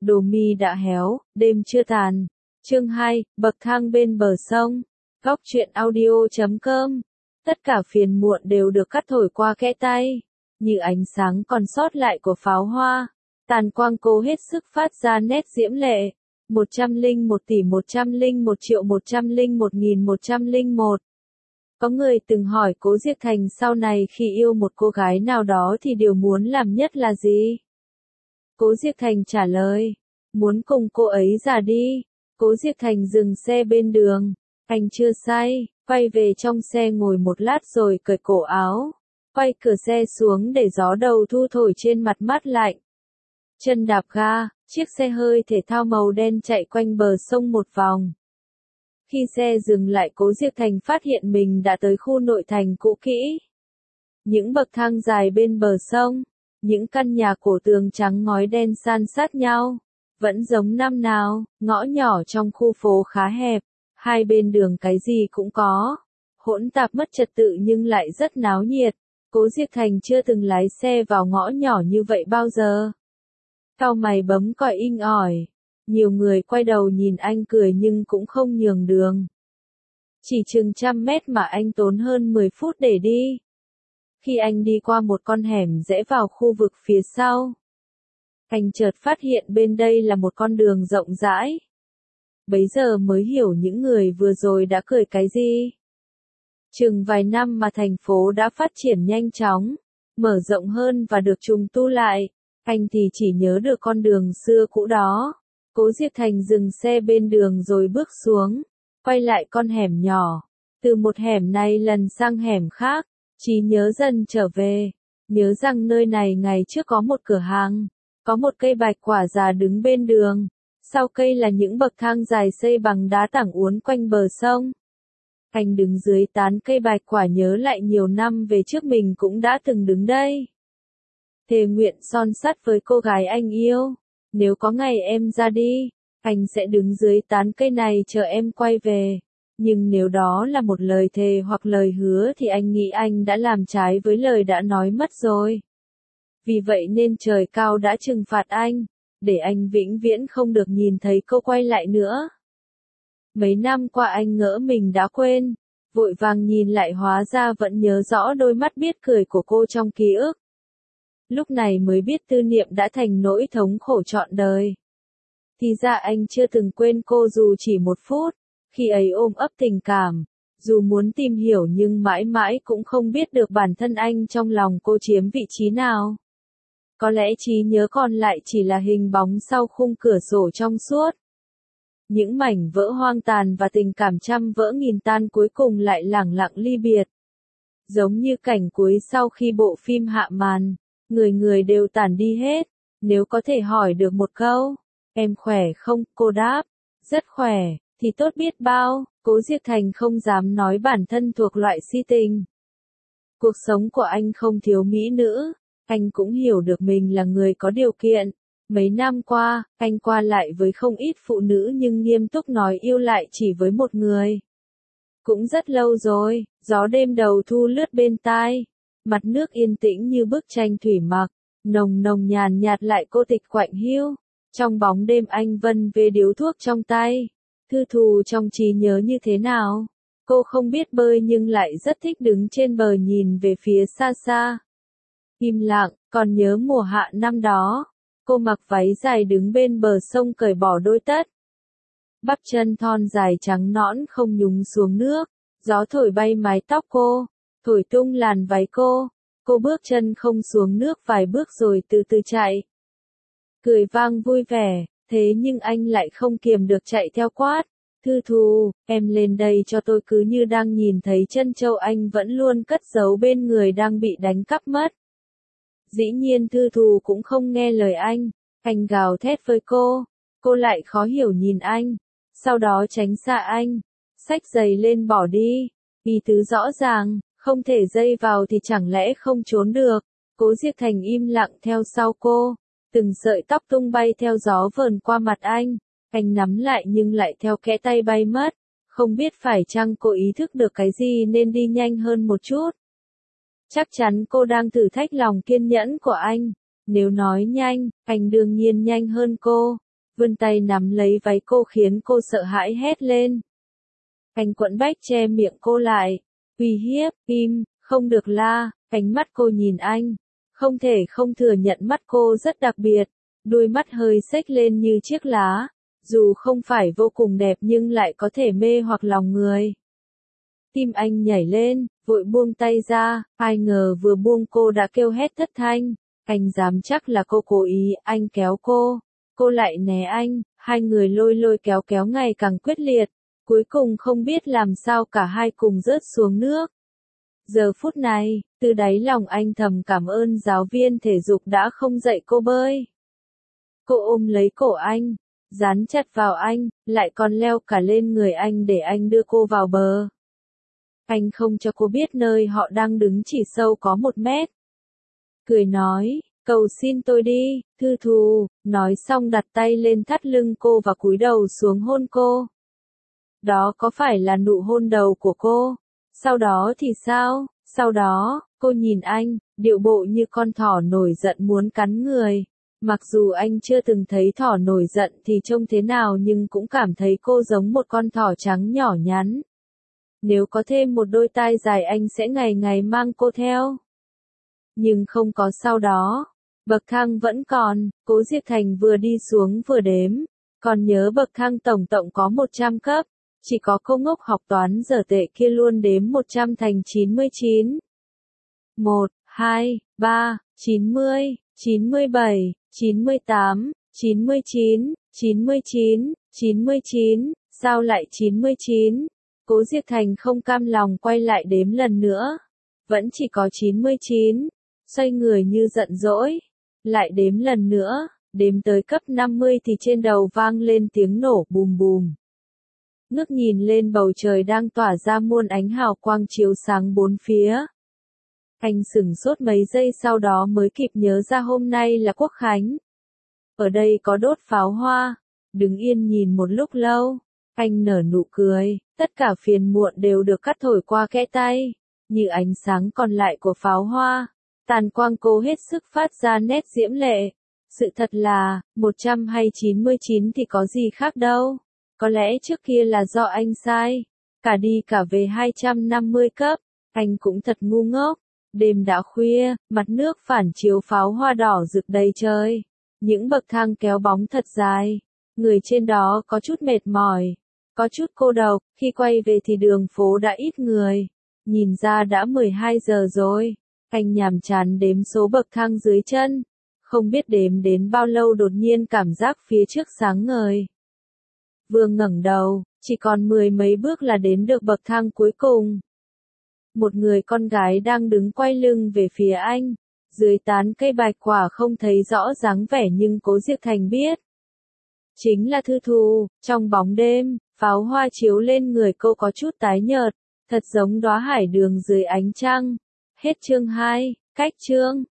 Đồ mi đã héo, đêm chưa tàn. Chương 2, bậc thang bên bờ sông. Góc truyện audio.com. Tất cả phiền muộn đều được cắt thổi qua kẽ tay, như ánh sáng còn sót lại của pháo hoa. Tàn quang cố hết sức phát ra nét diễm lệ. 101.101.101.101. Có người từng hỏi Cố Diệc Thành sau này khi yêu một cô gái nào đó thì điều muốn làm nhất là gì? Cố Diệc Thành trả lời, muốn cùng cô ấy già đi. Cố Diệc Thành dừng xe bên đường, anh chưa say, quay về trong xe ngồi một lát rồi cởi cổ áo, quay cửa xe xuống để gió đầu thu thổi trên mặt mát lạnh. Chân đạp ga, chiếc xe hơi thể thao màu đen chạy quanh bờ sông một vòng. Khi xe dừng lại, Cố Diệc Thành phát hiện mình đã tới khu nội thành cũ kỹ. Những bậc thang dài bên bờ sông, những căn nhà cổ tường trắng ngói đen san sát nhau, vẫn giống năm nào. Ngõ nhỏ trong khu phố khá hẹp, hai bên đường cái gì cũng có, hỗn tạp mất trật tự nhưng lại rất náo nhiệt. Cố Diệc Thành chưa từng lái xe vào ngõ nhỏ như vậy bao giờ. Cau mày bấm còi inh ỏi. Nhiều người quay đầu nhìn anh cười nhưng cũng không nhường đường. Chỉ chừng 100 mét mà anh tốn hơn 10 phút để đi. Khi anh đi qua một con hẻm rẽ vào khu vực phía sau, anh chợt phát hiện bên đây là một con đường rộng rãi. Bấy giờ mới hiểu những người vừa rồi đã cười cái gì. Chừng vài năm mà thành phố đã phát triển nhanh chóng, mở rộng hơn và được trùng tu lại. Anh thì chỉ nhớ được con đường xưa cũ đó. Cố Diệc Thành dừng xe bên đường rồi bước xuống, quay lại con hẻm nhỏ. Từ một hẻm này lần sang hẻm khác, trí nhớ dần trở về. Nhớ rằng nơi này ngày trước có một cửa hàng, có một cây bạch quả già đứng bên đường. Sau cây là những bậc thang dài xây bằng đá tảng uốn quanh bờ sông. Anh đứng dưới tán cây bạch quả nhớ lại nhiều năm về trước mình cũng đã từng đứng đây. Thề nguyện son sắt với cô gái anh yêu. Nếu có ngày em ra đi, anh sẽ đứng dưới tán cây này chờ em quay về. Nhưng nếu đó là một lời thề hoặc lời hứa thì anh nghĩ anh đã làm trái với lời đã nói mất rồi. Vì vậy nên trời cao đã trừng phạt anh, để anh vĩnh viễn không được nhìn thấy cô quay lại nữa. Mấy năm qua anh ngỡ mình đã quên, vội vàng nhìn lại hóa ra vẫn nhớ rõ đôi mắt biết cười của cô trong ký ức. Lúc này mới biết tư niệm đã thành nỗi thống khổ trọn đời. Thì ra anh chưa từng quên cô dù chỉ một phút, khi ấy ôm ấp tình cảm, dù muốn tìm hiểu nhưng mãi mãi cũng không biết được bản thân anh trong lòng cô chiếm vị trí nào. Có lẽ trí nhớ còn lại chỉ là hình bóng sau khung cửa sổ trong suốt. Những mảnh vỡ hoang tàn và tình cảm trăm vỡ nghìn tan cuối cùng lại lẳng lặng ly biệt. Giống như cảnh cuối sau khi bộ phim hạ màn. Người người đều tản đi hết. Nếu có thể hỏi được một câu, em khỏe không, cô đáp, rất khỏe, thì tốt biết bao. Cố Diệc Thành không dám nói bản thân thuộc loại si tình. Cuộc sống của anh không thiếu mỹ nữ, anh cũng hiểu được mình là người có điều kiện. Mấy năm qua, anh qua lại với không ít phụ nữ nhưng nghiêm túc nói yêu lại chỉ với một người. Cũng rất lâu rồi, gió đêm đầu thu lướt bên tai. Mặt nước yên tĩnh như bức tranh thủy mặc, nồng nồng nhàn nhạt lại cô tịch quạnh hiu. Trong bóng đêm anh vân về điếu thuốc trong tay. Thư thù trong trí nhớ như thế nào? Cô không biết bơi nhưng lại rất thích đứng trên bờ nhìn về phía xa xa. Im lặng, còn nhớ mùa hạ năm đó. Cô mặc váy dài đứng bên bờ sông cởi bỏ đôi tất. Bắp chân thon dài trắng nõn không nhúng xuống nước. Gió thổi bay mái tóc cô, thổi tung làn váy cô. Cô bước chân không xuống nước vài bước rồi từ từ chạy. Cười vang vui vẻ, thế nhưng anh lại không kiềm được chạy theo quát. Thư thù, em lên đây cho tôi, cứ như đang nhìn thấy trân châu anh vẫn luôn cất giấu bên người đang bị đánh cắp mất. Dĩ nhiên Thư thù cũng không nghe lời anh gào thét với cô lại khó hiểu nhìn anh, sau đó tránh xa anh, xách giày lên bỏ đi, vì thứ rõ ràng, không thể dây vào thì chẳng lẽ không trốn được. Cố Diệc Thành im lặng theo sau cô, từng sợi tóc tung bay theo gió vờn qua mặt anh nắm lại nhưng lại theo kẽ tay bay mất, không biết phải chăng cô ý thức được cái gì nên đi nhanh hơn một chút. Chắc chắn cô đang thử thách lòng kiên nhẫn của anh, nếu nói nhanh, anh đương nhiên nhanh hơn cô, vươn tay nắm lấy váy cô khiến cô sợ hãi hét lên. Anh quẫn bách che miệng cô lại, uy hiếp, im, không được la, ánh mắt cô nhìn anh, không thể không thừa nhận mắt cô rất đặc biệt, đôi mắt hơi xếch lên như chiếc lá, dù không phải vô cùng đẹp nhưng lại có thể mê hoặc lòng người. Tim anh nhảy lên, vội buông tay ra, ai ngờ vừa buông cô đã kêu hét thất thanh, anh dám chắc là cô cố ý, anh kéo cô lại né anh, hai người lôi lôi kéo kéo ngày càng quyết liệt, cuối cùng không biết làm sao cả hai cùng rớt xuống nước. Giờ phút này, từ đáy lòng anh thầm cảm ơn giáo viên thể dục đã không dạy cô bơi. Cô ôm lấy cổ anh, dán chặt vào anh, lại còn leo cả lên người anh để anh đưa cô vào bờ. Anh không cho cô biết nơi họ đang đứng chỉ sâu có 1 mét. Cười nói, cầu xin tôi đi, Thư Thù, nói xong đặt tay lên thắt lưng cô và cúi đầu xuống hôn cô. Đó có phải là nụ hôn đầu của cô? Sau đó thì sao? Sau đó, cô nhìn anh, điệu bộ như con thỏ nổi giận muốn cắn người. Mặc dù anh chưa từng thấy thỏ nổi giận thì trông thế nào nhưng cũng cảm thấy cô giống một con thỏ trắng nhỏ nhắn. Nếu có thêm một đôi tai dài anh sẽ ngày ngày mang cô theo. Nhưng không có sau đó. Bậc thang vẫn còn, Cố Diệp Thành vừa đi xuống vừa đếm. Còn nhớ bậc thang tổng có 100 cấp. Chỉ có cô ngốc học toán dở tệ kia luôn đếm 100 thành 99. 1, 2, 3, 90, 97, 98, 99, 99, 99, sao lại 99? Cố Diệp Thành không cam lòng quay lại đếm lần nữa. Vẫn chỉ có 99. Xoay người như giận dỗi. Lại đếm lần nữa, đếm tới cấp 50 thì trên đầu vang lên tiếng nổ bùm bùm. Ngước nhìn lên bầu trời đang tỏa ra muôn ánh hào quang chiếu sáng bốn phía. Anh sửng sốt mấy giây sau đó mới kịp nhớ ra hôm nay là Quốc Khánh. Ở đây có đốt pháo hoa. Đứng yên nhìn một lúc lâu, anh nở nụ cười, tất cả phiền muộn đều được cắt thổi qua kẽ tay, như ánh sáng còn lại của pháo hoa. Tàn quang cố hết sức phát ra nét diễm lệ. Sự thật là, 100 hay 99 thì có gì khác đâu. Có lẽ trước kia là do anh sai. Cả đi cả về 250 cấp. Anh cũng thật ngu ngốc. Đêm đã khuya, mặt nước phản chiếu pháo hoa đỏ rực đầy trời. Những bậc thang kéo bóng thật dài. Người trên đó có chút mệt mỏi. Có chút cô độc. Khi quay về thì đường phố đã ít người. Nhìn ra đã 12 giờ rồi. Anh nhàm chán đếm số bậc thang dưới chân. Không biết đếm đến bao lâu đột nhiên cảm giác phía trước sáng ngời. Vừa ngẩng đầu, chỉ còn 10 mấy bước là đến được bậc thang cuối cùng. Một người con gái đang đứng quay lưng về phía anh. Dưới tán cây bạch quả không thấy rõ dáng vẻ nhưng Cố Diệp Thành biết. Chính là Thư Thù. Trong bóng đêm, pháo hoa chiếu lên người cô có chút tái nhợt. Thật giống đóa hải đường dưới ánh trăng. Hết chương 2, cách chương.